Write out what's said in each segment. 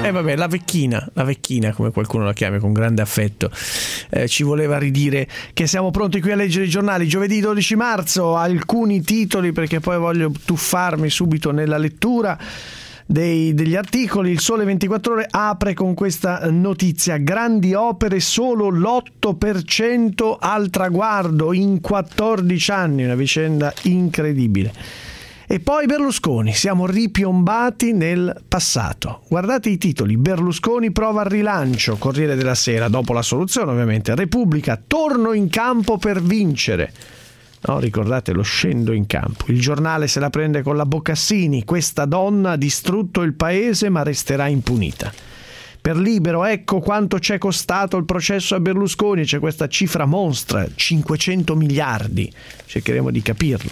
vabbè, la vecchina come qualcuno la chiama con grande affetto, ci voleva ridire che siamo pronti qui a leggere i giornali. Giovedì 12 marzo, alcuni titoli perché poi voglio tuffarmi subito nella lettura degli articoli. Il Sole 24 Ore apre con questa notizia: grandi opere, solo l'8% al traguardo in 14 anni, una vicenda incredibile. E poi Berlusconi, siamo ripiombati nel passato. Guardate i titoli: Berlusconi prova il rilancio, Corriere della Sera, dopo la soluzione ovviamente. Repubblica, torno in campo per vincere. No, ricordate lo scendo in campo. Il Giornale se la prende con la Boccassini, questa donna ha distrutto il paese ma resterà impunita. Per Libero, ecco quanto ci è costato il processo a Berlusconi, c'è questa cifra monstra, 500 miliardi, cercheremo di capirla.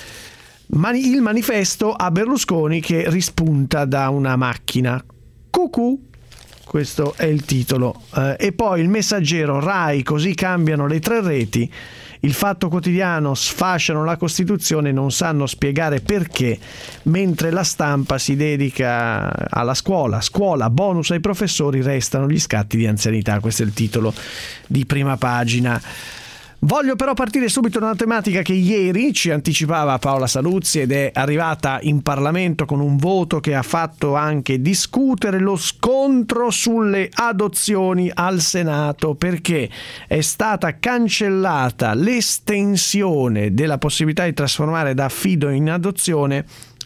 Il Manifesto a Berlusconi che rispunta da una macchina. Cucù, questo è il titolo. E poi il Messaggero, Rai, così cambiano le 3 reti. Il Fatto Quotidiano, sfasciano la Costituzione, non sanno spiegare perché, mentre la Stampa si dedica alla scuola, bonus ai professori, restano gli scatti di anzianità. Questo è il titolo di prima pagina. Voglio però partire subito da una tematica che ieri ci anticipava Paola Saluzzi ed è arrivata in Parlamento con un voto che ha fatto anche discutere: lo scontro sulle adozioni al Senato, perché è stata cancellata l'estensione della possibilità di trasformare da affido in adozione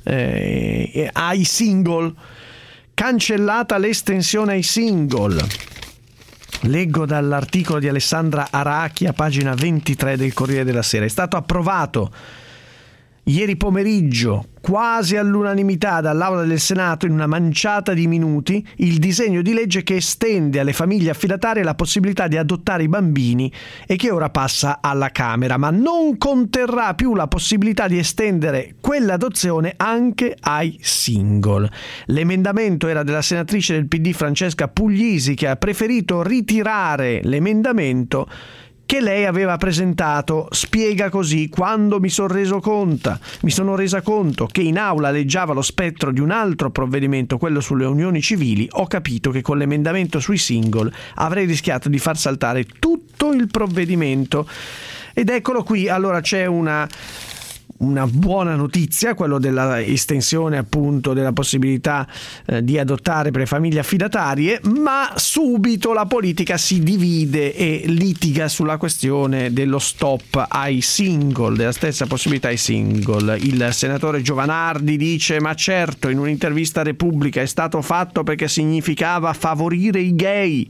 ai single. Cancellata l'estensione ai single. Leggo dall'articolo di Alessandra Aracchi a pagina 23 del Corriere della Sera. È stato approvato ieri pomeriggio, quasi all'unanimità, dall'Aula del Senato, in una manciata di minuti, il disegno di legge che estende alle famiglie affidatarie la possibilità di adottare i bambini e che ora passa alla Camera, ma non conterrà più la possibilità di estendere quell'adozione anche ai single. L'emendamento era della senatrice del PD Francesca Puglisi, che ha preferito ritirare l'emendamento che lei aveva presentato. Spiega così: quando mi sono resa conto che in aula aleggiava lo spettro di un altro provvedimento, quello sulle unioni civili, ho capito che con l'emendamento sui single avrei rischiato di far saltare tutto il provvedimento. Ed eccolo qui. Allora c'è una buona notizia, quello della estensione appunto della possibilità di adottare per le famiglie affidatarie, ma subito la politica si divide e litiga sulla questione dello stop ai single, della stessa possibilità ai single. Il senatore Giovanardi dice: ma certo, in un'intervista a Repubblica, è stato fatto perché significava favorire i gay.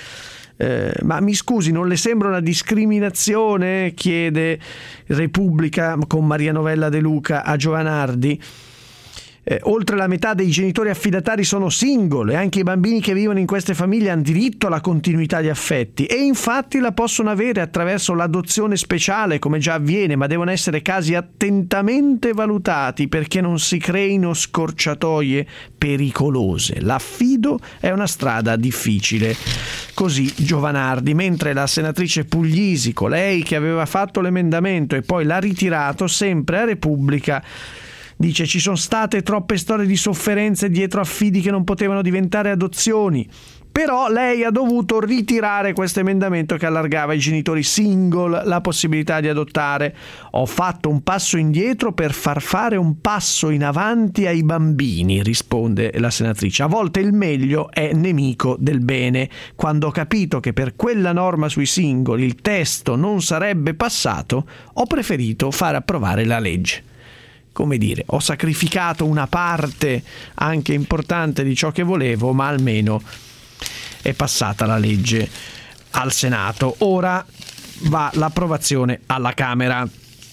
Ma mi scusi, non le sembra una discriminazione? Chiede Repubblica con Maria Novella De Luca a Giovanardi. Oltre la metà dei genitori affidatari sono single e anche i bambini che vivono in queste famiglie hanno diritto alla continuità di affetti e infatti la possono avere attraverso l'adozione speciale, come già avviene, ma devono essere casi attentamente valutati perché non si creino scorciatoie pericolose. L'affido è una strada difficile. Così Giovanardi, mentre la senatrice Puglisi, colei che aveva fatto l'emendamento e poi l'ha ritirato, sempre a Repubblica, dice: ci sono state troppe storie di sofferenze dietro affidi che non potevano diventare adozioni. Però lei ha dovuto ritirare questo emendamento che allargava ai genitori single la possibilità di adottare. Ho fatto un passo indietro per far fare un passo in avanti ai bambini, risponde la senatrice. A volte il meglio è nemico del bene. Quando ho capito che per quella norma sui single il testo non sarebbe passato, ho preferito far approvare la legge. Come dire, ho sacrificato una parte anche importante di ciò che volevo, ma almeno è passata la legge al Senato. Ora va l'approvazione alla Camera.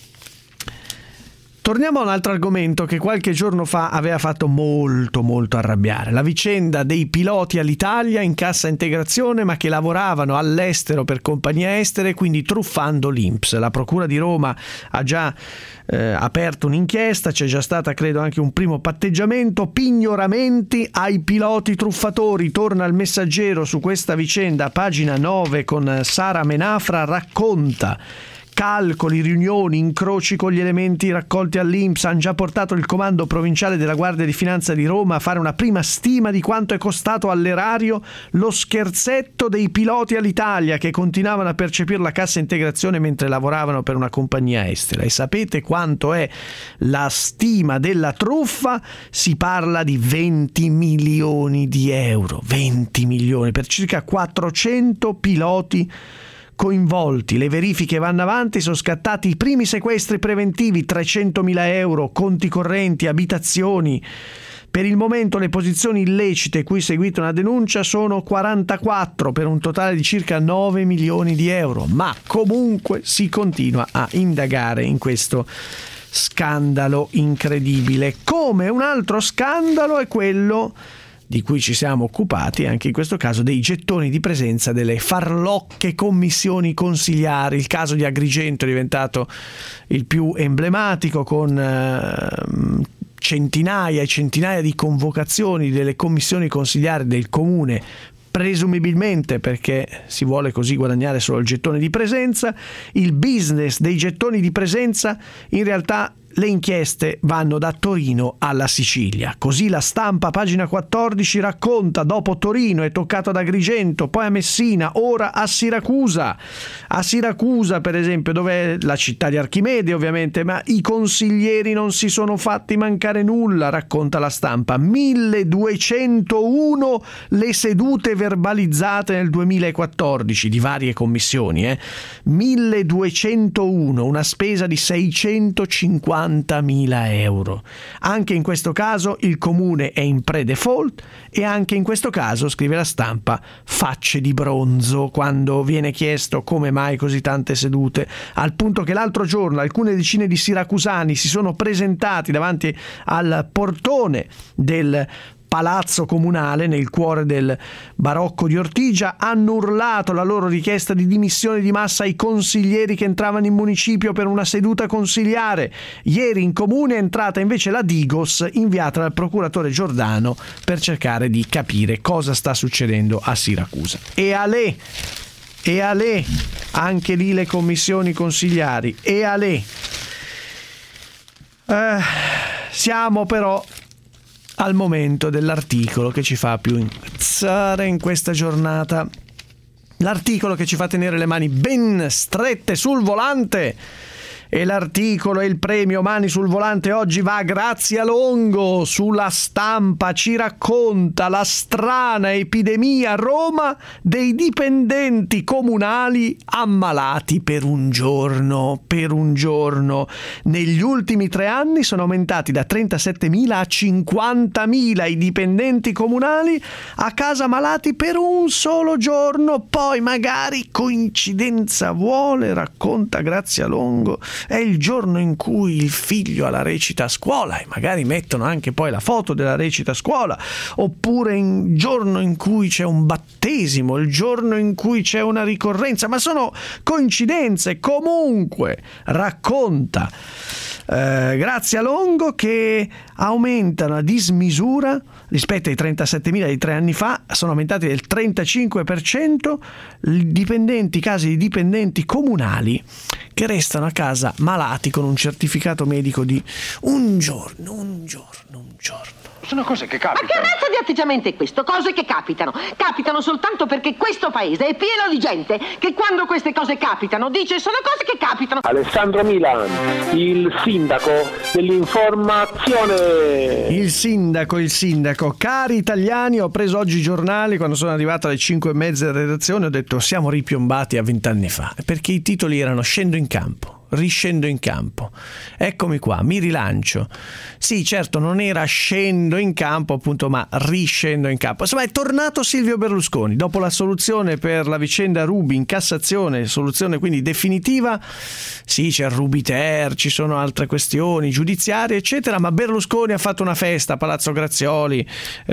Torniamo a un altro argomento che qualche giorno fa aveva fatto molto arrabbiare: la vicenda dei piloti all'Italia in cassa integrazione ma che lavoravano all'estero per compagnie estere, quindi truffando l'INPS. La Procura di Roma ha già aperto un'inchiesta, c'è già stata credo anche un primo patteggiamento. Pignoramenti ai piloti truffatori, torna il Messaggero su questa vicenda, pagina 9, con Sara Menafra, racconta calcoli, riunioni, incroci con gli elementi raccolti all'INPS hanno già portato il comando provinciale della Guardia di Finanza di Roma a fare una prima stima di quanto è costato all'erario lo scherzetto dei piloti all'Italia che continuavano a percepire la cassa integrazione mentre lavoravano per una compagnia estera. E sapete quanto è la stima della truffa? Si parla di 20 milioni di euro, 20 milioni per circa 400 piloti coinvolti. Le verifiche vanno avanti, sono scattati i primi sequestri preventivi, 300.000 euro, conti correnti, abitazioni. Per il momento le posizioni illecite cui è seguita una denuncia sono 44 per un totale di circa 9 milioni di euro, ma comunque si continua a indagare in questo scandalo incredibile. Come un altro scandalo è quello di cui ci siamo occupati, anche in questo caso, dei gettoni di presenza delle farlocche commissioni consigliari. Il caso di Agrigento è diventato il più emblematico, con centinaia e centinaia di convocazioni delle commissioni consigliari del comune, presumibilmente perché si vuole così guadagnare solo il gettone di presenza. Il business dei gettoni di presenza, in realtà le inchieste vanno da Torino alla Sicilia. Così La Stampa, pagina 14, racconta: dopo Torino è toccato ad Agrigento, poi a Messina, ora a Siracusa. A Siracusa, per esempio, dove è la città di Archimede ovviamente, ma i consiglieri non si sono fatti mancare nulla, racconta La Stampa. 1201 le sedute verbalizzate nel 2014 di varie commissioni, 1201, una spesa di 650.000 euro. Anche in questo caso il comune è in pre-default e anche in questo caso, scrive La Stampa, facce di bronzo quando viene chiesto come mai così tante sedute, al punto che l'altro giorno alcune decine di siracusani si sono presentati davanti al portone del palazzo comunale nel cuore del barocco di Ortigia, hanno urlato la loro richiesta di dimissioni di massa ai consiglieri che entravano in municipio per una seduta consigliare. Ieri in comune è entrata invece la Digos, inviata dal procuratore Giordano per cercare di capire cosa sta succedendo a Siracusa. E alè, anche lì le commissioni consigliari, siamo però al momento dell'articolo che ci fa più incazzare in questa giornata. L'articolo che ci fa tenere le mani ben strette sul volante. E l'articolo e il premio Mani sul volante oggi va a Grazia Longo. Sulla Stampa ci racconta la strana epidemia a Roma dei dipendenti comunali ammalati per un giorno. Negli ultimi 3 anni sono aumentati da 37.000 a 50.000 i dipendenti comunali a casa malati per un solo giorno. Poi magari coincidenza vuole, racconta Grazia Longo, è il giorno in cui il figlio ha la recita a scuola e magari mettono anche poi la foto della recita a scuola, oppure il giorno in cui c'è un battesimo, il giorno in cui c'è una ricorrenza, ma sono coincidenze. Comunque racconta Grazia Longo che aumentano a dismisura rispetto ai 37.000 di 3 anni fa, sono aumentati del 35% i casi di dipendenti comunali che restano a casa malati con un certificato medico di un giorno. Sono cose che capitano. Ma che razza di atteggiamento è questo? Cose che capitano. Capitano soltanto perché questo paese è pieno di gente che quando queste cose capitano dice sono cose che capitano. Alessandro Milan, il sindaco dell'informazione. Il sindaco. Cari italiani, ho preso oggi i giornali quando sono arrivato alle 5:30 della redazione, ho detto siamo ripiombati a 20 anni fa, perché i titoli erano scendo in campo, riscendo in campo. Eccomi qua, mi rilancio. Sì, certo, non era scendo in campo appunto, ma riscendo in campo. Insomma, è tornato Silvio Berlusconi dopo la soluzione per la vicenda Ruby in Cassazione, soluzione quindi definitiva. Sì, c'è il Rubiter, ci sono altre questioni giudiziarie eccetera, ma Berlusconi ha fatto una festa a Palazzo Grazioli,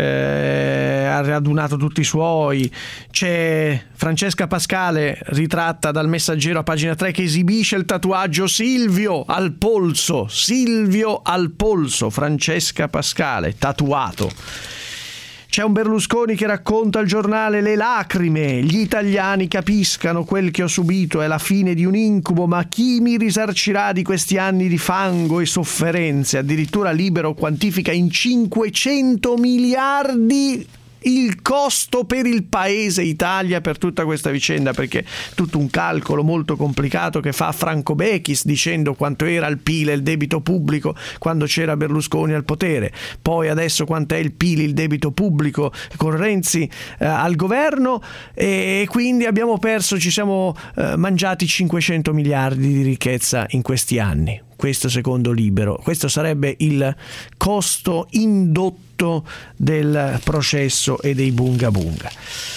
ha radunato tutti i suoi. C'è Francesca Pascale ritratta dal Messaggero a pagina 3 che esibisce il tatuaggio Silvio al polso, Francesca Pascale tatuato. C'è un Berlusconi che racconta al giornale le lacrime. Gli italiani capiscano quel che ho subito, è la fine di un incubo, ma chi mi risarcirà di questi anni di fango e sofferenze? Addirittura Libero quantifica in 500 miliardi il costo per il paese Italia per tutta questa vicenda, perché tutto un calcolo molto complicato che fa Franco Bechis dicendo quanto era il PIL e il debito pubblico quando c'era Berlusconi al potere, poi adesso quant'è il PIL, il debito pubblico con Renzi al governo, e quindi abbiamo perso, ci siamo mangiati 500 miliardi di ricchezza in questi anni. Questo secondo Libero, questo sarebbe il costo indotto del processo e dei bunga bunga.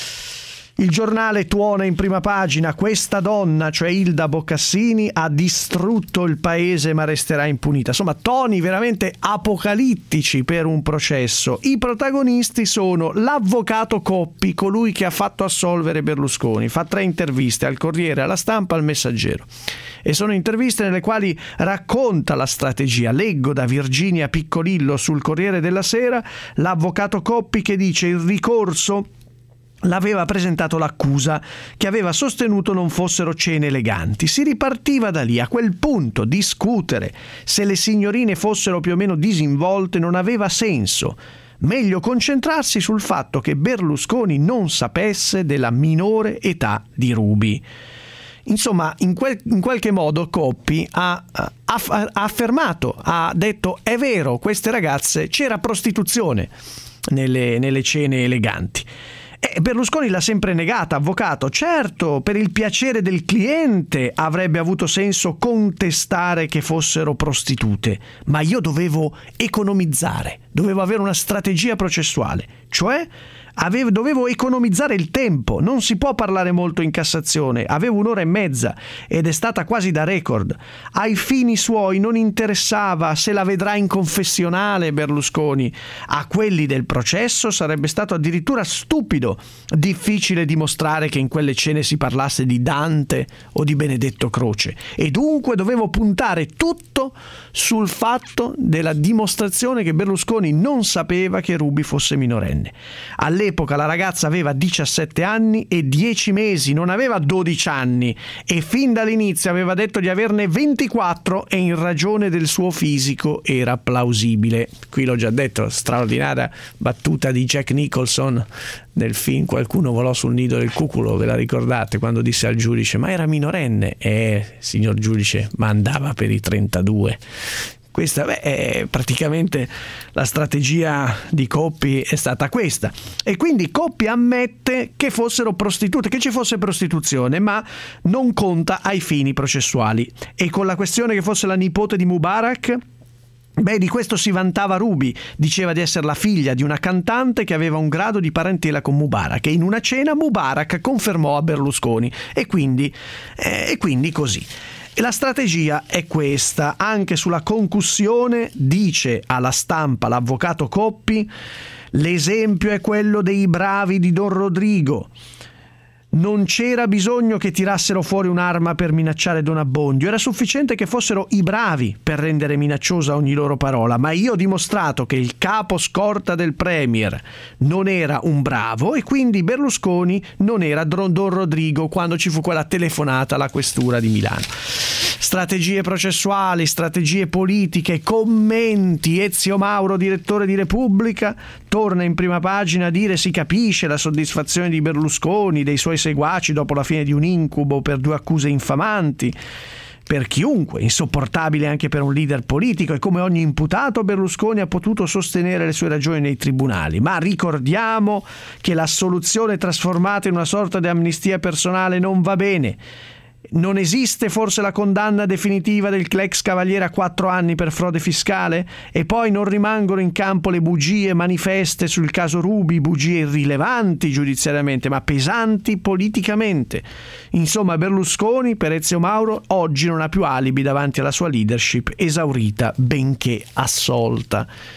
Il giornale tuona in prima pagina: questa donna, cioè Ilda Boccassini, ha distrutto il paese ma resterà impunita. Insomma, toni veramente apocalittici per un processo. I protagonisti sono l'avvocato Coppi, colui che ha fatto assolvere Berlusconi. Fa 3 interviste al Corriere, alla Stampa, al Messaggero. E sono interviste nelle quali racconta la strategia. Leggo da Virginia Piccolillo sul Corriere della Sera l'avvocato Coppi che dice: il ricorso l'aveva presentato l'accusa, che aveva sostenuto non fossero cene eleganti. Si ripartiva da lì. A quel punto discutere se le signorine fossero più o meno disinvolte non aveva senso. Meglio concentrarsi sul fatto che Berlusconi non sapesse della minore età di Ruby. Insomma, in qualche modo Coppi ha affermato, ha detto: è vero, queste ragazze, c'era prostituzione nelle cene eleganti. E Berlusconi l'ha sempre negata, avvocato. Certo, per il piacere del cliente avrebbe avuto senso contestare che fossero prostitute, ma io dovevo economizzare, dovevo avere una strategia processuale, cioè dovevo economizzare il tempo. Non si può parlare molto in Cassazione, avevo 1 ora e mezza ed è stata quasi da record. Ai fini suoi non interessava se la vedrà in confessionale Berlusconi, a quelli del processo sarebbe stato addirittura stupido, difficile dimostrare che in quelle cene si parlasse di Dante o di Benedetto Croce, e dunque dovevo puntare tutto sul fatto della dimostrazione che Berlusconi non sapeva che Ruby fosse minorenne. All'epoca la ragazza aveva 17 anni e 10 mesi, non aveva 12 anni, e fin dall'inizio aveva detto di averne 24 e in ragione del suo fisico era plausibile. Qui l'ho già detto, straordinaria battuta di Jack Nicholson nel film Qualcuno volò sul nido del cuculo, ve la ricordate? Quando disse al giudice: ma era minorenne? Signor giudice, ma andava per i 32. Questa è praticamente la strategia di Coppi, è stata questa. E quindi Coppi ammette che fossero prostitute, che ci fosse prostituzione, ma non conta ai fini processuali. E con la questione che fosse la nipote di Mubarak, di questo si vantava Ruby, diceva di essere la figlia di una cantante che aveva un grado di parentela con Mubarak, e in una cena Mubarak confermò a Berlusconi, e quindi così. E la strategia è questa. Anche sulla concussione dice alla Stampa l'avvocato Coppi: l'esempio è quello dei bravi di Don Rodrigo. Non c'era bisogno che tirassero fuori un'arma per minacciare Don Abbondio, era sufficiente che fossero i bravi per rendere minacciosa ogni loro parola. Ma io ho dimostrato che il capo scorta del Premier non era un bravo, e quindi Berlusconi non era Don Rodrigo quando ci fu quella telefonata alla questura di Milano. Strategie processuali, strategie politiche, commenti. Ezio Mauro, direttore di Repubblica, torna in prima pagina a dire: si capisce la soddisfazione di Berlusconi, dei suoi seguaci dopo la fine di un incubo per 2 accuse infamanti. Per chiunque, insopportabile anche per un leader politico, e come ogni imputato Berlusconi ha potuto sostenere le sue ragioni nei tribunali. Ma ricordiamo che l'assoluzione trasformata in una sorta di amnistia personale non va bene. Non esiste forse la condanna definitiva del ex cavaliere a 4 anni per frode fiscale? E poi non rimangono in campo le bugie manifeste sul caso Ruby, bugie irrilevanti giudiziariamente ma pesanti politicamente. Insomma, Berlusconi, per Ezio Mauro, oggi non ha più alibi davanti alla sua leadership esaurita benché assolta.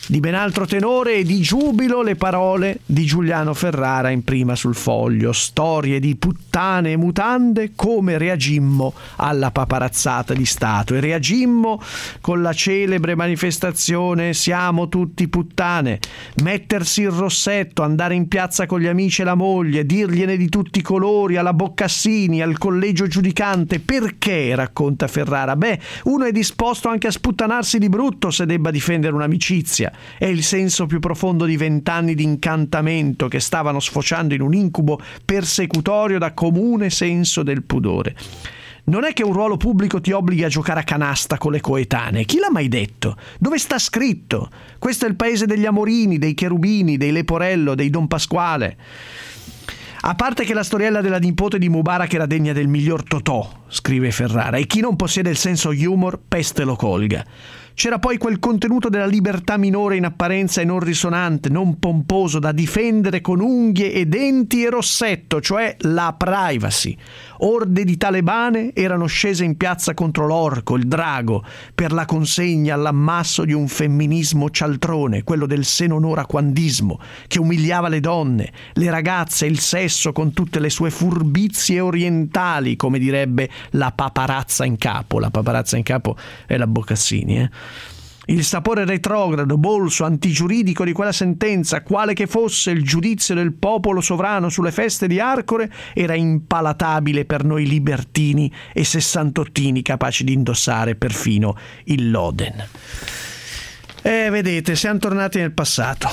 Di ben altro tenore e di giubilo le parole di Giuliano Ferrara in prima sul Foglio. Storie di puttane e mutande, come reagimmo alla paparazzata di Stato. E reagimmo con la celebre manifestazione "Siamo tutti puttane". Mettersi il rossetto, andare in piazza con gli amici e la moglie, dirgliene di tutti i colori alla Boccassini, al collegio giudicante. Perché, racconta Ferrara? Uno è disposto anche a sputtanarsi di brutto se debba difendere un'amicizia. È il senso più profondo di 20 anni di incantamento che stavano sfociando in un incubo persecutorio da comune senso del pudore. Non è che un ruolo pubblico ti obblighi a giocare a canasta con le coetanee. Chi l'ha mai detto? Dove sta scritto? Questo è il paese degli Amorini, dei Cherubini, dei Leporello, dei Don Pasquale. A parte che la storiella della nipote di Mubarak era degna del miglior Totò, scrive Ferrara, e chi non possiede il senso humor, peste lo colga. C'era poi quel contenuto della libertà minore in apparenza e non risonante, non pomposo, da difendere con unghie e denti e rossetto, cioè la privacy. Orde di talebane erano scese in piazza contro l'orco, il drago, per la consegna all'ammasso di un femminismo cialtrone, quello del senonoraquandismo, che umiliava le donne, le ragazze, il sesso con tutte le sue furbizie orientali, come direbbe la paparazza in capo. La paparazza in capo è la Boccassini, Il sapore retrogrado, bolso, antigiuridico di quella sentenza, quale che fosse il giudizio del popolo sovrano sulle feste di Arcore, era impalatabile per noi libertini e sessantottini capaci di indossare perfino il loden. Vedete, siamo tornati nel passato.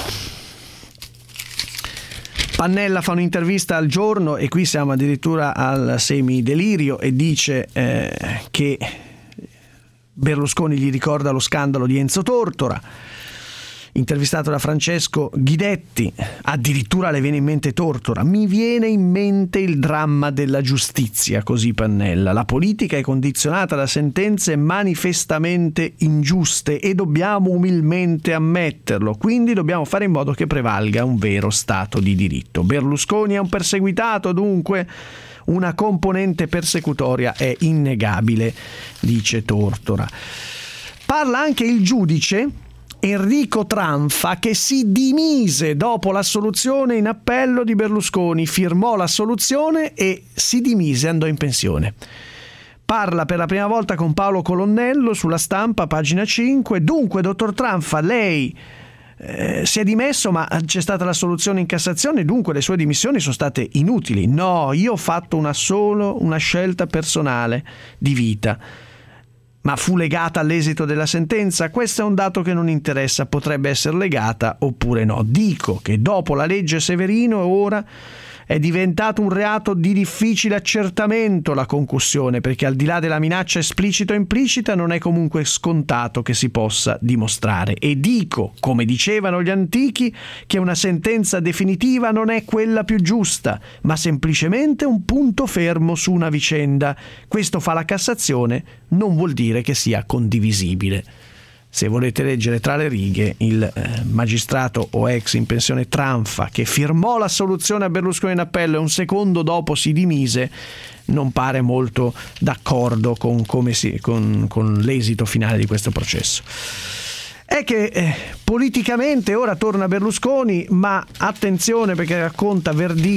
Pannella fa un'intervista al Giorno, e qui siamo addirittura al semidelirio, e dice che Berlusconi gli ricorda lo scandalo di Enzo Tortora. Intervistato da Francesco Guidetti, addirittura le viene in mente Tortora. Mi viene in mente il dramma della giustizia, così Pannella. La politica è condizionata da sentenze manifestamente ingiuste e dobbiamo umilmente ammetterlo, quindi dobbiamo fare in modo che prevalga un vero Stato di diritto. Berlusconi è un perseguitato, dunque una componente persecutoria è innegabile, dice Tortora. Parla anche il giudice Enrico Tranfa, che si dimise dopo l'assoluzione in appello di Berlusconi, firmò l'assoluzione e si dimise, andò in pensione. Parla per la prima volta con Paolo Colonnello sulla Stampa, pagina 5. Dunque, dottor Tranfa, lei si è dimesso, ma c'è stata la soluzione in Cassazione, dunque le sue dimissioni sono state inutili. No, io ho fatto una scelta personale di vita. Ma fu legata all'esito della sentenza? Questo è un dato che non interessa, potrebbe essere legata oppure no. Dico che dopo la legge Severino ora è diventato un reato di difficile accertamento la concussione, perché al di là della minaccia esplicita o implicita non è comunque scontato che si possa dimostrare. E dico, come dicevano gli antichi, che una sentenza definitiva non è quella più giusta, ma semplicemente un punto fermo su una vicenda. Questo fa la Cassazione, non vuol dire che sia condivisibile. Se volete leggere tra le righe, il magistrato o ex in pensione Tranfa, che firmò l'assoluzione a Berlusconi in appello e un secondo dopo si dimise, non pare molto d'accordo con l'esito finale di questo processo. È che politicamente ora torna Berlusconi, ma attenzione, perché racconta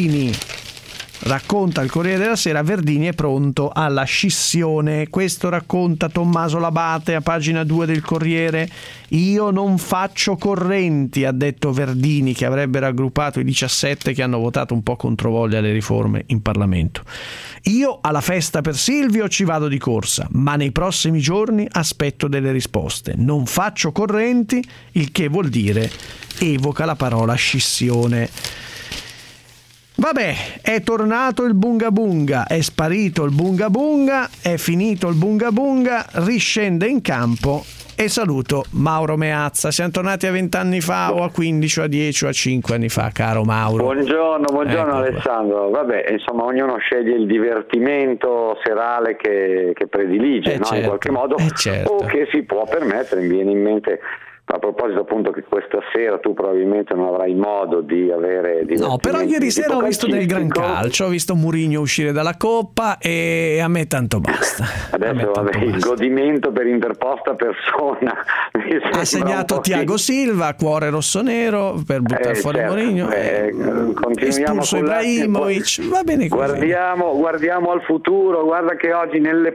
il Corriere della Sera, Verdini è pronto alla scissione. Questo racconta Tommaso Labate a pagina 2 del Corriere. Io non faccio correnti, ha detto Verdini, che avrebbe raggruppato i 17 che hanno votato un po' controvoglia alle riforme in Parlamento. Io alla festa per Silvio ci vado di corsa, ma nei prossimi giorni aspetto delle risposte. Non faccio correnti, il che vuol dire evoca la parola scissione. Vabbè, è tornato il bunga bunga, è sparito il bunga bunga, è finito il bunga bunga, riscende in campo e saluto Mauro Meazza. Siamo tornati a 20 anni fa o a 15 o a 10 o a 5 anni fa, caro Mauro. Buongiorno Alessandro. Vabbè, insomma, ognuno sceglie il divertimento serale che predilige, no? Certo. In qualche modo, certo. o che si può permettere. Mi viene in mente A proposito appunto che questa sera tu probabilmente non avrai modo di avere... No, però ieri sera ho visto del gran calcio, ho visto Mourinho uscire dalla Coppa e a me tanto basta. Adesso il godimento per interposta persona. Ha segnato Thiago Silva, cuore rossonero per buttare fuori Mourinho. Espulso Ibrahimovic, va bene così. Guardiamo al futuro, guarda che oggi nelle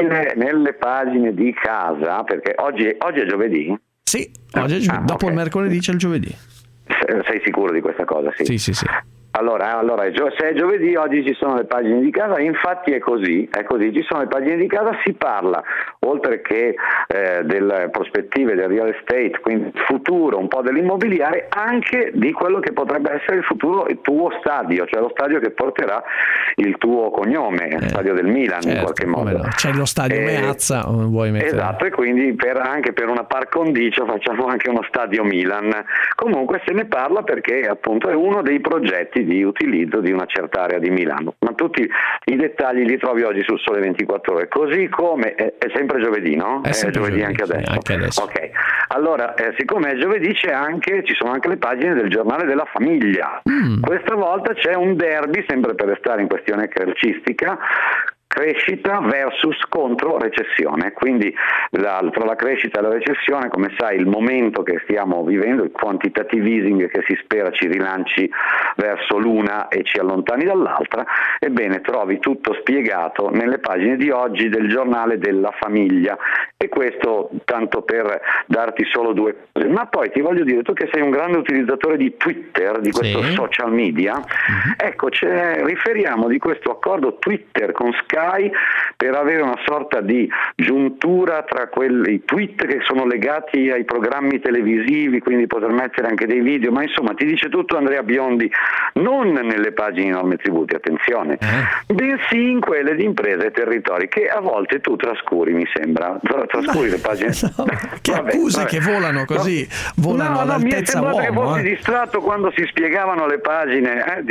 pagine di casa, perché oggi è giovedì? Sì, oggi è giovedì. Dopo il mercoledì c'è il giovedì. Sei sicuro di questa cosa? Sì. Sì. Allora, se è giovedì oggi ci sono le pagine di casa, infatti è così, ci sono le pagine di casa, si parla, oltre che delle prospettive del real estate, quindi il futuro, un po' dell'immobiliare, anche di quello che potrebbe essere il futuro, il tuo stadio, cioè lo stadio che porterà il tuo cognome, il stadio del Milan, in qualche modo. No. C'è lo stadio Meazza, vuoi mettere? Esatto, e quindi anche per una par condicio facciamo anche uno stadio Milan. Comunque se ne parla perché appunto è uno dei progetti di utilizzo di una certa area di Milano, ma tutti i dettagli li trovi oggi sul Sole 24 Ore, così come è sempre giovedì, no? È giovedì anche adesso. Sì, anche adesso. Ok, allora siccome è giovedì ci sono anche le pagine del giornale della famiglia. Questa volta c'è un derby, sempre per restare in questione calcistica, crescita versus contro recessione, quindi tra la crescita e la recessione, come sai, il momento che stiamo vivendo, il quantitative easing che si spera ci rilanci verso l'una e ci allontani dall'altra, ebbene trovi tutto spiegato nelle pagine di oggi del giornale della famiglia, e questo tanto per darti solo due cose. Ma poi ti voglio dire, tu che sei un grande utilizzatore di Twitter, di questo social media, ecco, riferiamo di questo accordo Twitter con Sky per avere una sorta di giuntura tra quei tweet che sono legati ai programmi televisivi, quindi poter mettere anche dei video, ma insomma ti dice tutto Andrea Biondi, non nelle pagine di Norme e Tributi, attenzione, bensì in quelle di Imprese e Territori, che a volte tu trascuri, mi sembra, trascuri le pagine. Che accuse che volano così, volano all'altezza uomo. Mi è sembrato che fossi distratto quando si spiegavano le pagine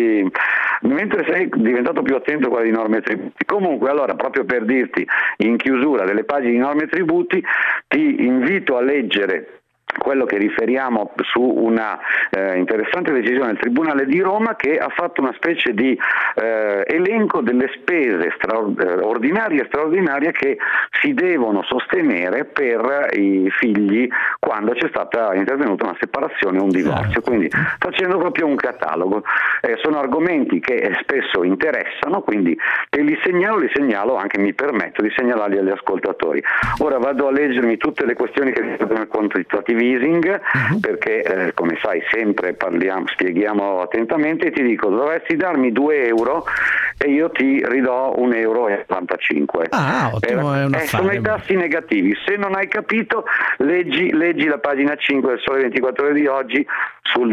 mentre sei diventato più attento a quelle di Norme e Tributi. Comunque, allora, proprio per dirti, in chiusura delle pagine di Norme e Tributi, ti invito a leggere quello che riferiamo su una interessante decisione del Tribunale di Roma, che ha fatto una specie di elenco delle spese ordinarie e straordinarie che si devono sostenere per i figli quando c'è stata intervenuta una separazione o un divorzio, quindi facendo proprio un catalogo. Sono argomenti che spesso interessano, quindi te li segnalo, anche mi permetto di segnalarli agli ascoltatori. Ora vado a leggermi tutte le questioni che riguardano il quantitative easing, perché come sai sempre spieghiamo attentamente, e ti dico, dovresti darmi 2 euro e io ti ridò 1,95 euro. Ottimo, è un affare. Sono i tassi negativi. Se non hai capito, leggi la pagina 5 del Sole 24 Ore di oggi sul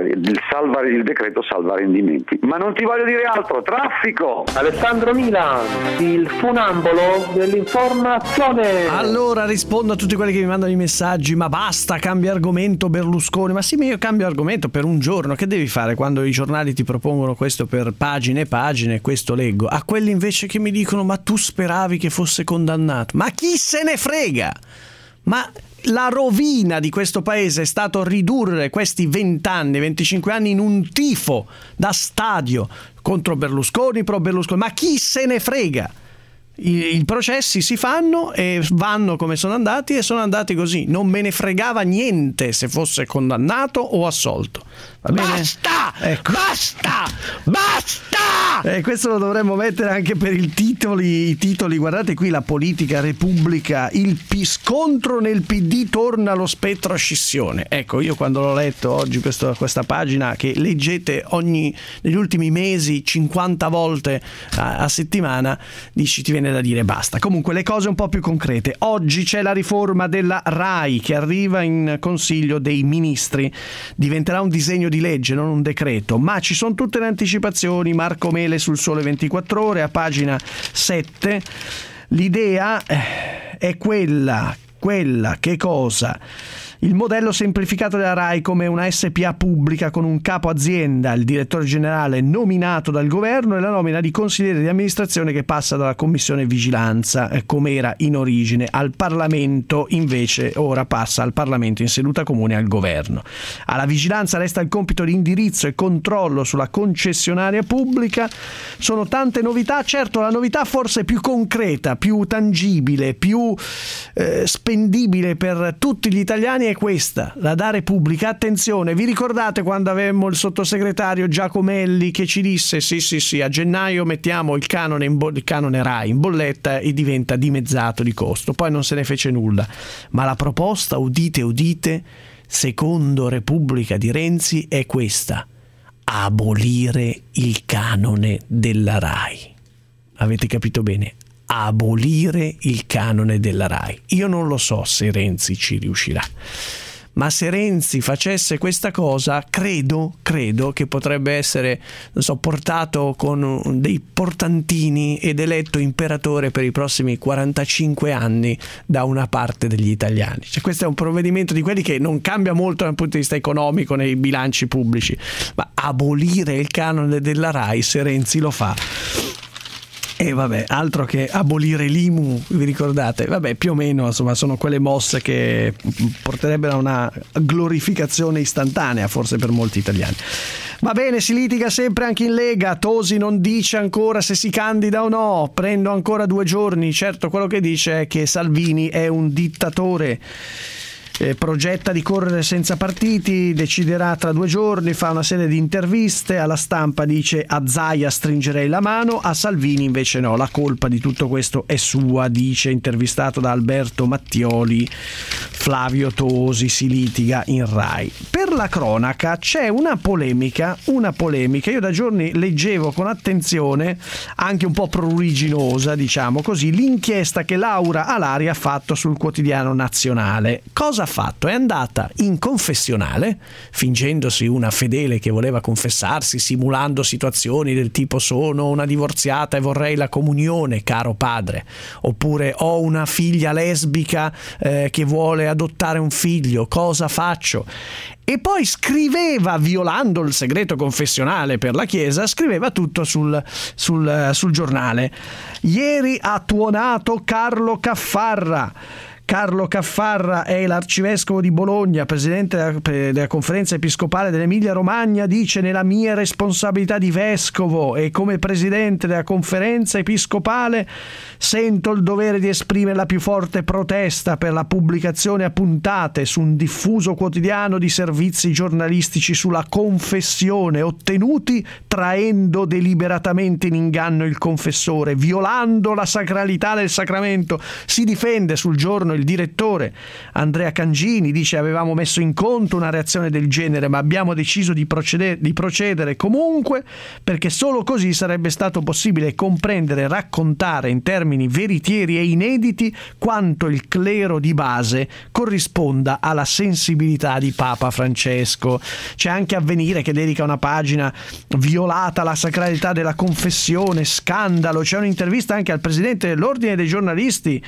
il decreto salva rendimenti. Ma non ti voglio dire altro, traffico! Alessandro Milan, il funambolo dell'informazione. Allora rispondo a tutti quelli che mi mandano i messaggi: ma basta, cambia argomento Berlusconi. Ma sì, ma io cambio argomento per un giorno, che devi fare quando i giornali ti propongono questo per pagine e pagine? Questo leggo. A quelli invece che mi dicono: ma tu speravi che fosse condannato? Ma chi se ne frega? Ma la rovina di questo paese è stato ridurre questi 20 anni, 25 anni in un tifo da stadio contro Berlusconi, pro Berlusconi. Ma chi se ne frega? I processi si fanno e vanno come sono andati, e sono andati così. Non me ne fregava niente se fosse condannato o assolto. Va bene? Basta! Ecco. Basta! Questo lo dovremmo mettere anche per i titoli. Guardate qui, la politica, Repubblica, scontro nel PD, torna lo spettro a scissione. Ecco, io quando l'ho letto oggi questa pagina, che leggete negli ultimi mesi 50 volte a settimana, dici, ti viene da dire basta. Comunque le cose un po' più concrete. Oggi c'è la riforma della RAI che arriva in Consiglio dei Ministri. Diventerà un disegno di legge, non un decreto, ma ci sono tutte le anticipazioni. Marco Mele sul Sole 24 Ore a pagina 7. L'idea è quella che cosa? il modello semplificato della RAI come una SPA pubblica con un capo azienda, il direttore generale nominato dal governo e la nomina di consiglieri di amministrazione che passa dalla commissione vigilanza, come era in origine, al Parlamento. Invece ora passa al Parlamento in seduta comune al governo. Alla vigilanza resta il compito di indirizzo e controllo sulla concessionaria pubblica. Sono tante novità, certo la novità forse più concreta, più tangibile, più spendibile per tutti gli italiani è questa, la Dare Pubblica. Attenzione, vi ricordate quando avevamo il sottosegretario Giacomelli che ci disse sì, a gennaio mettiamo il canone RAI in bolletta e diventa dimezzato di costo, poi non se ne fece nulla. Ma la proposta, udite, secondo Repubblica di Renzi è questa: abolire il canone della RAI. Avete capito bene? Abolire il canone della RAI. Io non lo so se Renzi ci riuscirà, ma se Renzi facesse questa cosa credo che potrebbe essere, portato con dei portantini ed eletto imperatore per i prossimi 45 anni da una parte degli italiani. Cioè, questo è un provvedimento di quelli che non cambia molto dal punto di vista economico nei bilanci pubblici, ma abolire il canone della RAI, se Renzi lo fa, e vabbè, altro che abolire l'IMU, vi ricordate? Vabbè, più o meno, insomma, sono quelle mosse che porterebbero a una glorificazione istantanea, forse per molti italiani. Va bene, si litiga sempre anche in Lega. Tosi non dice ancora se si candida o no, prendo ancora 2 giorni. Certo, quello che dice è che Salvini è un dittatore. Progetta di correre senza partiti, deciderà tra 2 giorni, fa una serie di interviste, alla Stampa dice a Zaia stringerei la mano, a Salvini invece no, la colpa di tutto questo è sua, dice, intervistato da Alberto Mattioli. Flavio Tosi, si litiga in RAI. Per la cronaca c'è una polemica, io da giorni leggevo con attenzione, anche un po' pruriginosa, diciamo così, l'inchiesta che Laura Alari ha fatto sul Quotidiano Nazionale. Cosa ha fatto? È andata in confessionale, fingendosi una fedele che voleva confessarsi, simulando situazioni del tipo sono una divorziata e vorrei la comunione, caro padre, oppure ho una figlia lesbica che vuole adottare un figlio, cosa faccio? E poi scriveva, violando il segreto confessionale per la Chiesa, scriveva tutto sul giornale. Ieri ha tuonato Carlo Caffarra. Carlo Caffarra è l'arcivescovo di Bologna, presidente della conferenza episcopale dell'Emilia Romagna, dice: nella mia responsabilità di vescovo e come presidente della conferenza episcopale sento il dovere di esprimere la più forte protesta per la pubblicazione a puntate su un diffuso quotidiano di servizi giornalistici sulla confessione ottenuti traendo deliberatamente in inganno il confessore, violando la sacralità del sacramento. Si difende sul giorno il direttore Andrea Cangini, dice: avevamo messo in conto una reazione del genere ma abbiamo deciso di procedere comunque perché solo così sarebbe stato possibile comprendere e raccontare in termini veritieri e inediti quanto il clero di base corrisponda alla sensibilità di Papa Francesco. C'è anche Avvenire che dedica una pagina: violata la sacralità della confessione, scandalo. C'è un'intervista anche al presidente dell'Ordine dei giornalisti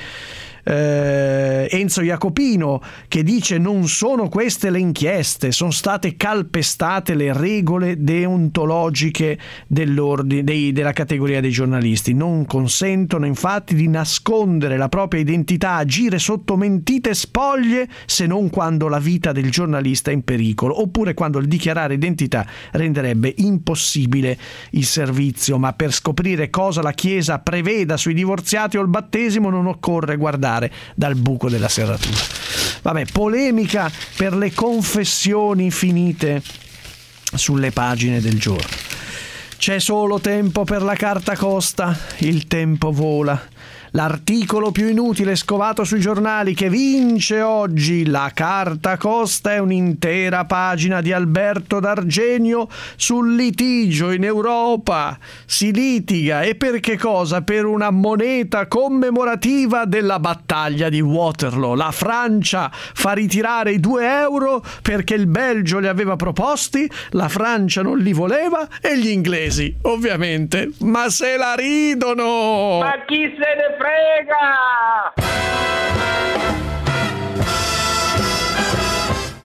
Enzo Jacopino, che dice: non sono queste le inchieste, sono state calpestate le regole deontologiche della categoria dei giornalisti, non consentono infatti di nascondere la propria identità, agire sotto mentite spoglie se non quando la vita del giornalista è in pericolo, oppure quando il dichiarare identità renderebbe impossibile il servizio. Ma per scoprire cosa la Chiesa preveda sui divorziati o il battesimo non occorre guardare dal buco della serratura. Vabbè, polemica per le confessioni finite sulle pagine del giorno. C'è solo tempo per la carta costa, il tempo vola. L'articolo più inutile scovato sui giornali che vince oggi la carta costa è un'intera pagina di Alberto D'Argenio sul litigio in Europa. Si litiga, e per che cosa? Per una moneta commemorativa della battaglia di Waterloo. La Francia fa ritirare i 2 euro perché il Belgio li aveva proposti, la Francia non li voleva e gli inglesi ovviamente ma se la ridono. Ma chi se ne frega?